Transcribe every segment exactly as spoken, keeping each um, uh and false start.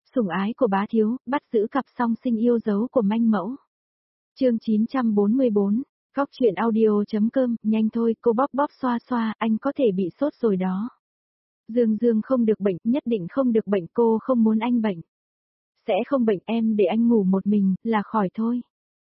Sủng ái của bá thiếu, bắt giữ cặp song sinh yêu dấu của manh mẫu. Chương chín trăm bốn mươi bốn, Khóc chuyện audio.com, nhanh thôi, cô bóp bóp xoa xoa, anh có thể bị sốt rồi đó. Dương Dương không được bệnh, nhất định không được bệnh, cô không muốn anh bệnh. Sẽ không bệnh, em để anh ngủ một mình, là khỏi thôi.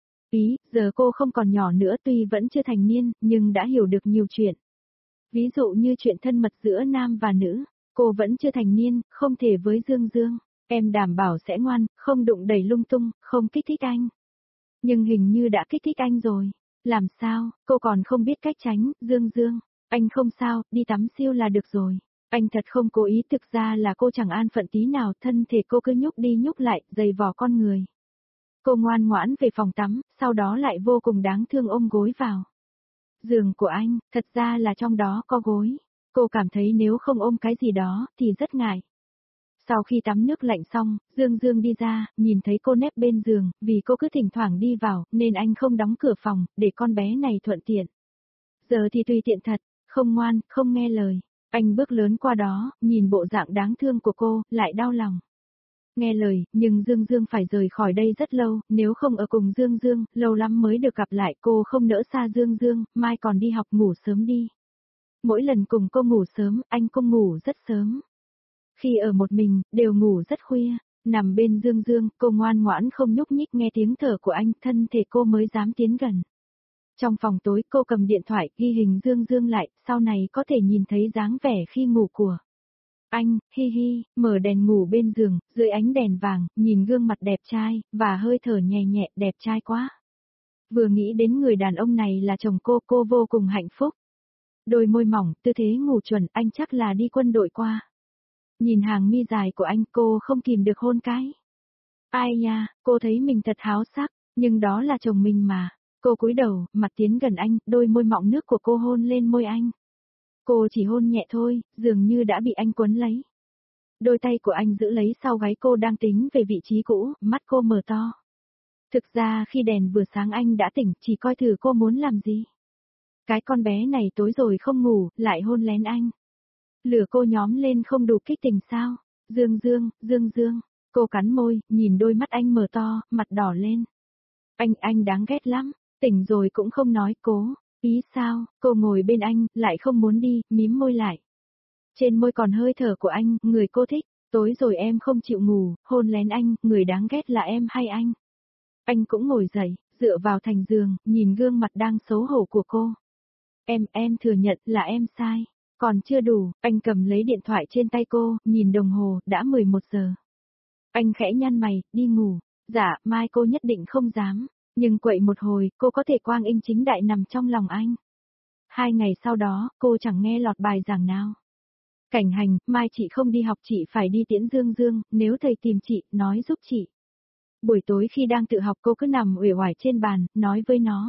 Ý, giờ cô không còn nhỏ nữa, tuy vẫn chưa thành niên, nhưng đã hiểu được nhiều chuyện. Ví dụ như chuyện thân mật giữa nam và nữ, cô vẫn chưa thành niên, không thể với Dương Dương. Em đảm bảo sẽ ngoan, không đụng đẩy lung tung, không kích thích anh. Nhưng hình như đã kích thích anh rồi. Làm sao, cô còn không biết cách tránh, Dương Dương. Anh không sao, đi tắm siêu là được rồi. Anh thật không cố ý, thực ra là cô chẳng an phận tí nào, thân thể cô cứ nhúc đi nhúc lại, giày vò con người. Cô ngoan ngoãn về phòng tắm, sau đó lại vô cùng đáng thương ôm gối vào. Giường của anh, thật ra là trong đó có gối. Cô cảm thấy nếu không ôm cái gì đó, thì rất ngại. Sau khi tắm nước lạnh xong, Dương Dương đi ra, nhìn thấy cô nép bên giường, vì cô cứ thỉnh thoảng đi vào, nên anh không đóng cửa phòng, để con bé này thuận tiện. Giờ thì tùy tiện thật, không ngoan, không nghe lời. Anh bước lớn qua đó, nhìn bộ dạng đáng thương của cô, lại đau lòng. Nghe lời, nhưng Dương Dương phải rời khỏi đây rất lâu, nếu không ở cùng Dương Dương, lâu lắm mới được gặp lại, cô không nỡ xa Dương Dương, mai còn đi học, ngủ sớm đi. Mỗi lần cùng cô ngủ sớm, anh cũng ngủ rất sớm. Khi ở một mình, đều ngủ rất khuya, nằm bên Dương Dương, cô ngoan ngoãn không nhúc nhích, nghe tiếng thở của anh, thân thể cô mới dám tiến gần. Trong phòng tối, cô cầm điện thoại, ghi hình Dương Dương lại, sau này có thể nhìn thấy dáng vẻ khi ngủ của anh. Hi hi, mở đèn ngủ bên giường, dưới ánh đèn vàng, nhìn gương mặt đẹp trai, và hơi thở nhẹ nhẹ, đẹp trai quá. Vừa nghĩ đến người đàn ông này là chồng cô, cô vô cùng hạnh phúc. Đôi môi mỏng, tư thế ngủ chuẩn, anh chắc là đi quân đội qua. Nhìn hàng mi dài của anh, cô không kìm được hôn cái. Ai nha, cô thấy mình thật háo sắc, nhưng đó là chồng mình mà. Cô cúi đầu, mặt tiến gần anh, đôi môi mọng nước của cô hôn lên môi anh. Cô chỉ hôn nhẹ thôi, dường như đã bị anh quấn lấy. Đôi tay của anh giữ lấy sau gáy cô đang tính về vị trí cũ, mắt cô mở to. Thực ra khi đèn vừa sáng anh đã tỉnh, chỉ coi thử cô muốn làm gì. Cái con bé này tối rồi không ngủ, lại hôn lén anh. Lửa cô nhóm lên không đủ kích tình sao? Dương Dương, Dương Dương, cô cắn môi, nhìn đôi mắt anh mở to, mặt đỏ lên. Anh, anh đáng ghét lắm, tỉnh rồi cũng không nói, cố, ý sao, cô ngồi bên anh, lại không muốn đi, mím môi lại. Trên môi còn hơi thở của anh, người cô thích, tối rồi em không chịu ngủ, hôn lén anh, người đáng ghét là em hay anh? Anh cũng ngồi dậy, dựa vào thành giường, nhìn gương mặt đang xấu hổ của cô. Em, em thừa nhận là em sai. Còn chưa đủ, anh cầm lấy điện thoại trên tay cô, nhìn đồng hồ, đã mười một giờ. Anh khẽ nhăn mày, đi ngủ. Dạ, mai cô nhất định không dám. Nhưng quậy một hồi, cô có thể quang minh chính đại nằm trong lòng anh. Hai ngày sau đó, cô chẳng nghe lọt bài giảng nào. Cảnh hành, mai chị không đi học, chị phải đi tiễn Dương Dương, nếu thầy tìm chị, nói giúp chị. Buổi tối khi đang tự học, cô cứ nằm uể oải trên bàn, nói với nó.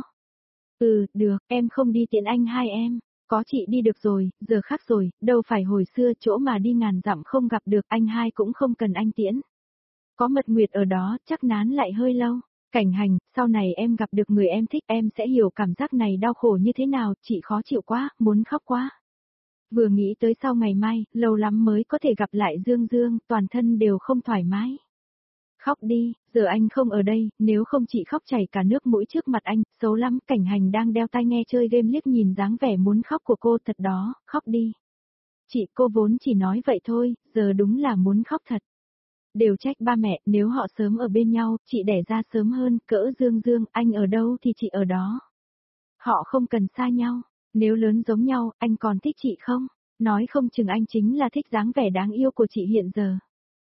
Ừ, được, em không đi tiễn anh hai em. Có chị đi được rồi, giờ khác rồi, đâu phải hồi xưa chỗ mà đi ngàn dặm không gặp được, anh hai cũng không cần anh tiễn. Có Mật Nguyệt ở đó, chắc nán lại hơi lâu. Cảnh hành, sau này em gặp được người em thích, em sẽ hiểu cảm giác này đau khổ như thế nào, chị khó chịu quá, muốn khóc quá. Vừa nghĩ tới sau ngày mai, lâu lắm mới có thể gặp lại Dương Dương, toàn thân đều không thoải mái. Khóc đi, giờ anh không ở đây, nếu không chị khóc chảy cả nước mũi trước mặt anh, xấu lắm. Cảnh hành đang đeo tai nghe chơi game liếc nhìn dáng vẻ muốn khóc của cô, thật đó, khóc đi. Chị, cô vốn chỉ nói vậy thôi, giờ đúng là muốn khóc thật. Đều trách ba mẹ, nếu họ sớm ở bên nhau, chị đẻ ra sớm hơn, cỡ Dương Dương, anh ở đâu thì chị ở đó. Họ không cần xa nhau, nếu lớn giống nhau, anh còn thích chị không? Nói không chừng anh chính là thích dáng vẻ đáng yêu của chị hiện giờ.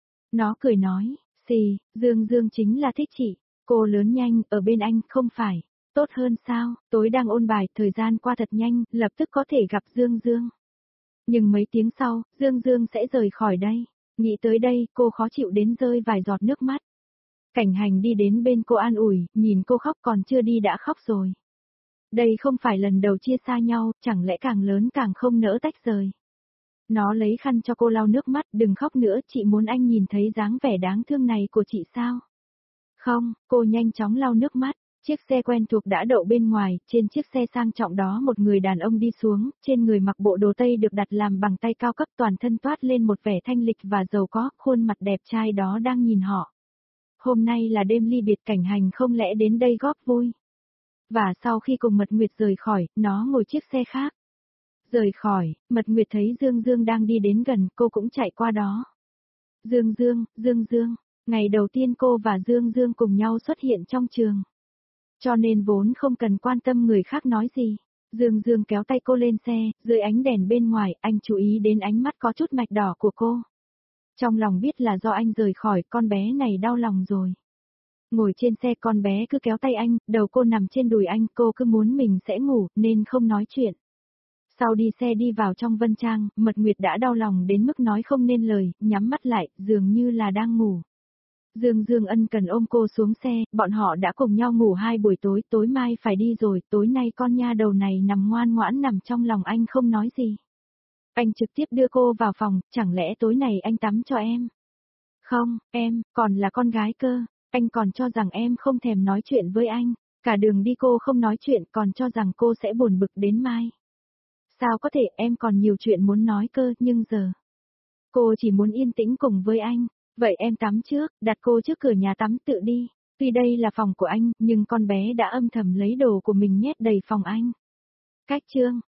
Nó cười nói. Xì, Dương Dương chính là thích chị, cô lớn nhanh, ở bên anh, không phải, tốt hơn sao, tối đang ôn bài, thời gian qua thật nhanh, lập tức có thể gặp Dương Dương. Nhưng mấy tiếng sau, Dương Dương sẽ rời khỏi đây, nghĩ tới đây, cô khó chịu đến rơi vài giọt nước mắt. Cảnh hành đi đến bên cô an ủi, nhìn cô khóc còn chưa đi đã khóc rồi. Đây không phải lần đầu chia xa nhau, chẳng lẽ càng lớn càng không nỡ tách rời. Nó lấy khăn cho cô lau nước mắt, đừng khóc nữa, chị muốn anh nhìn thấy dáng vẻ đáng thương này của chị sao? Không, cô nhanh chóng lau nước mắt, Chiếc xe quen thuộc đã đậu bên ngoài, trên chiếc xe sang trọng đó một người đàn ông đi xuống, trên người mặc bộ đồ tây được đặt làm bằng tay cao cấp, toàn thân toát lên một vẻ thanh lịch và giàu có, khuôn mặt đẹp trai đó đang nhìn họ. Hôm nay là đêm ly biệt, Cảnh Hành không lẽ đến đây góp vui. Và sau khi cùng Mật Nguyệt rời khỏi, nó ngồi chiếc xe khác. Rời khỏi, Mật Nguyệt thấy Dương Dương đang đi đến gần, cô cũng chạy qua đó. Dương Dương, Dương Dương, ngày đầu tiên cô và Dương Dương cùng nhau xuất hiện trong trường. Cho nên vốn không cần quan tâm người khác nói gì. Dương Dương kéo tay cô lên xe, dưới ánh đèn bên ngoài, anh chú ý đến ánh mắt có chút mạch đỏ của cô. Trong lòng biết là do anh rời khỏi, con bé này đau lòng rồi. Ngồi trên xe, con bé cứ kéo tay anh, đầu cô nằm trên đùi anh, cô cứ muốn mình sẽ ngủ, nên không nói chuyện. Sau đi xe đi vào trong Vân Trang, Mật Nguyệt đã đau lòng đến mức nói không nên lời, nhắm mắt lại, dường như là đang ngủ. Dương Dương ân cần ôm cô xuống xe, bọn họ đã cùng nhau ngủ hai buổi tối, tối mai phải đi rồi, tối nay con nha đầu này nằm ngoan ngoãn nằm trong lòng anh không nói gì. Anh trực tiếp đưa cô vào phòng, chẳng lẽ tối này anh tắm cho em? Không, em, còn là con gái cơ, anh còn cho rằng em không thèm nói chuyện với anh, cả đường đi cô không nói chuyện, còn cho rằng cô sẽ buồn bực đến mai. Sao có thể, em còn nhiều chuyện muốn nói cơ, nhưng giờ cô chỉ muốn yên tĩnh cùng với anh. Vậy em tắm trước, đặt cô trước cửa nhà tắm tự đi. Tuy đây là phòng của anh, nhưng con bé đã âm thầm lấy đồ của mình nhét đầy phòng anh. Cách chương